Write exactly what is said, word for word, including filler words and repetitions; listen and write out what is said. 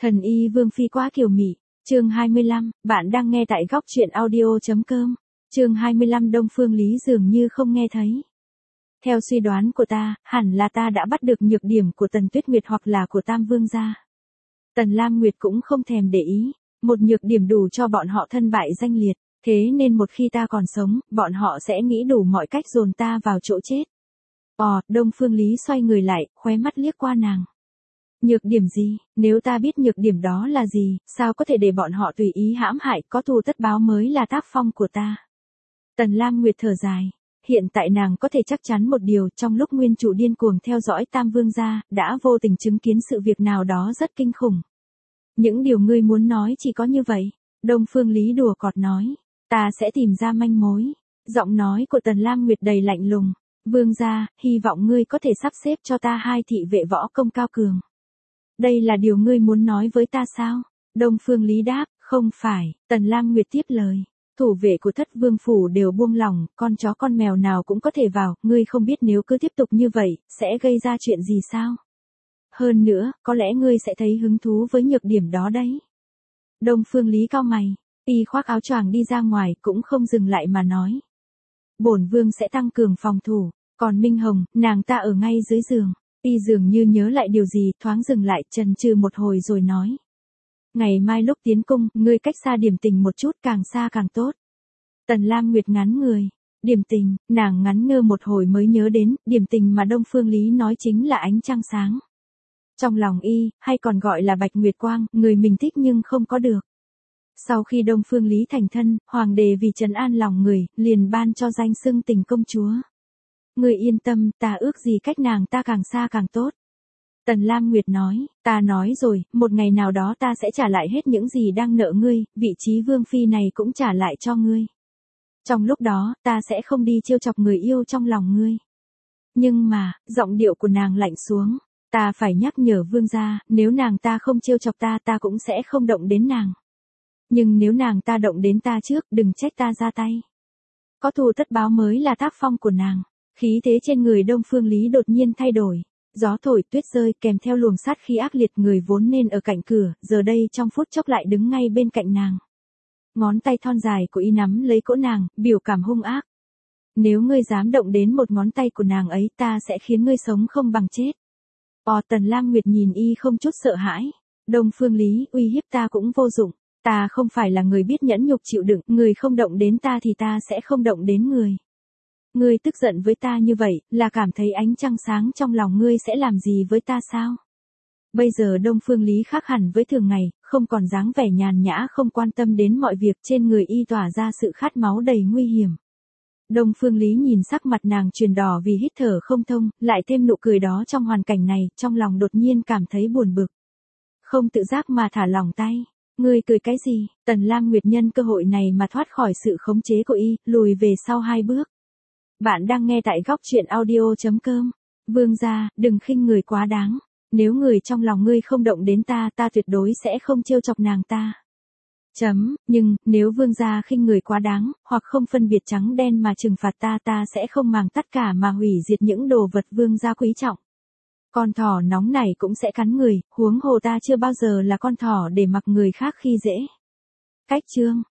Thần y Vương Phi quá kiều mị, chương hai mươi lăm, bạn đang nghe tại góc truyện audio.com, chương hai mươi lăm Đông Phương Lý dường như không nghe thấy. Theo suy đoán của ta, hẳn là ta đã bắt được nhược điểm của Tần Tuyết Nguyệt hoặc là của Tam Vương gia. Tần Lam Nguyệt cũng không thèm để ý, một nhược điểm đủ cho bọn họ thân bại danh liệt, thế nên một khi ta còn sống, bọn họ sẽ nghĩ đủ mọi cách dồn ta vào chỗ chết. Ồ, Đông Phương Lý xoay người lại, khóe mắt liếc qua nàng. Nhược điểm gì, nếu ta biết nhược điểm đó là gì, sao có thể để bọn họ tùy ý hãm hại, có thù tất báo mới là tác phong của ta. Tần Lam Nguyệt thở dài, hiện tại nàng có thể chắc chắn một điều, trong lúc nguyên chủ điên cuồng theo dõi Tam Vương gia, đã vô tình chứng kiến sự việc nào đó rất kinh khủng. Những điều ngươi muốn nói chỉ có như vậy, Đông Phương Lý đùa cợt nói, ta sẽ tìm ra manh mối. Giọng nói của Tần Lam Nguyệt đầy lạnh lùng, Vương gia, hy vọng ngươi có thể sắp xếp cho ta hai thị vệ võ công cao cường. Đây là điều ngươi muốn nói với ta sao? Đông Phương Lý đáp, không phải. Tần Lam Nguyệt tiếp lời, thủ vệ của Thất Vương phủ đều buông lỏng, con chó con mèo nào cũng có thể vào, ngươi không biết nếu cứ tiếp tục như vậy, sẽ gây ra chuyện gì sao? Hơn nữa, có lẽ ngươi sẽ thấy hứng thú với nhược điểm đó đấy. Đông Phương Lý cau mày, y khoác áo choàng đi ra ngoài, cũng không dừng lại mà nói. Bổn vương sẽ tăng cường phòng thủ, còn Minh Hồng, nàng ta ở ngay dưới giường. Y dường như nhớ lại điều gì, thoáng dừng lại, chần chừ một hồi rồi nói. Ngày mai lúc tiến cung, ngươi cách xa Điểm Tình một chút, càng xa càng tốt. Tần Lam Nguyệt ngắn người. Điểm Tình, nàng ngắn ngơ một hồi mới nhớ đến, Điểm Tình mà Đông Phương Lý nói chính là ánh trăng sáng. Trong lòng y, hay còn gọi là Bạch Nguyệt Quang, người mình thích nhưng không có được. Sau khi Đông Phương Lý thành thân, hoàng đế vì trấn an lòng người, liền ban cho danh xưng Tình công chúa. Ngươi yên tâm, ta ước gì cách nàng ta càng xa càng tốt. Tần Lam Nguyệt nói, ta nói rồi, một ngày nào đó ta sẽ trả lại hết những gì đang nợ ngươi, vị trí vương phi này cũng trả lại cho ngươi. Trong lúc đó, ta sẽ không đi trêu chọc người yêu trong lòng ngươi. Nhưng mà, giọng điệu của nàng lạnh xuống, ta phải nhắc nhở vương gia, nếu nàng ta không trêu chọc ta, ta cũng sẽ không động đến nàng. Nhưng nếu nàng ta động đến ta trước, đừng trách ta ra tay. Có thù tất báo mới là tác phong của nàng. Khí thế trên người Đông Phương Lý đột nhiên thay đổi, gió thổi tuyết rơi kèm theo luồng sát khí ác liệt, người vốn nên ở cạnh cửa, giờ đây trong phút chốc lại đứng ngay bên cạnh nàng. Ngón tay thon dài của y nắm lấy cỗ nàng, biểu cảm hung ác. Nếu ngươi dám động đến một ngón tay của nàng ấy, ta sẽ khiến ngươi sống không bằng chết. Ồ, Tần Lam Nguyệt nhìn y không chút sợ hãi. Đông Phương Lý, uy hiếp ta cũng vô dụng, ta không phải là người biết nhẫn nhục chịu đựng, người không động đến ta thì ta sẽ không động đến người. Ngươi tức giận với ta như vậy, là cảm thấy ánh trăng sáng trong lòng ngươi sẽ làm gì với ta sao? Bây giờ Đông Phương Lý khác hẳn với thường ngày, không còn dáng vẻ nhàn nhã không quan tâm đến mọi việc, trên người y tỏa ra sự khát máu đầy nguy hiểm. Đông Phương Lý nhìn sắc mặt nàng chuyển đỏ vì hít thở không thông, lại thêm nụ cười đó trong hoàn cảnh này, trong lòng đột nhiên cảm thấy buồn bực. Không tự giác mà thả lỏng tay. Ngươi cười cái gì? Tần Lam Nguyệt nhân cơ hội này mà thoát khỏi sự khống chế của y, lùi về sau hai bước. Bạn đang nghe tại góc truyện audio.com. Vương gia, đừng khinh người quá đáng. Nếu người trong lòng ngươi không động đến ta, ta tuyệt đối sẽ không trêu chọc nàng ta. Chấm, nhưng, nếu vương gia khinh người quá đáng, hoặc không phân biệt trắng đen mà trừng phạt ta, ta sẽ không màng tất cả mà hủy diệt những đồ vật vương gia quý trọng. Con thỏ nóng này cũng sẽ cắn người, huống hồ ta chưa bao giờ là con thỏ để mặc người khác khi dễ. Cách chương.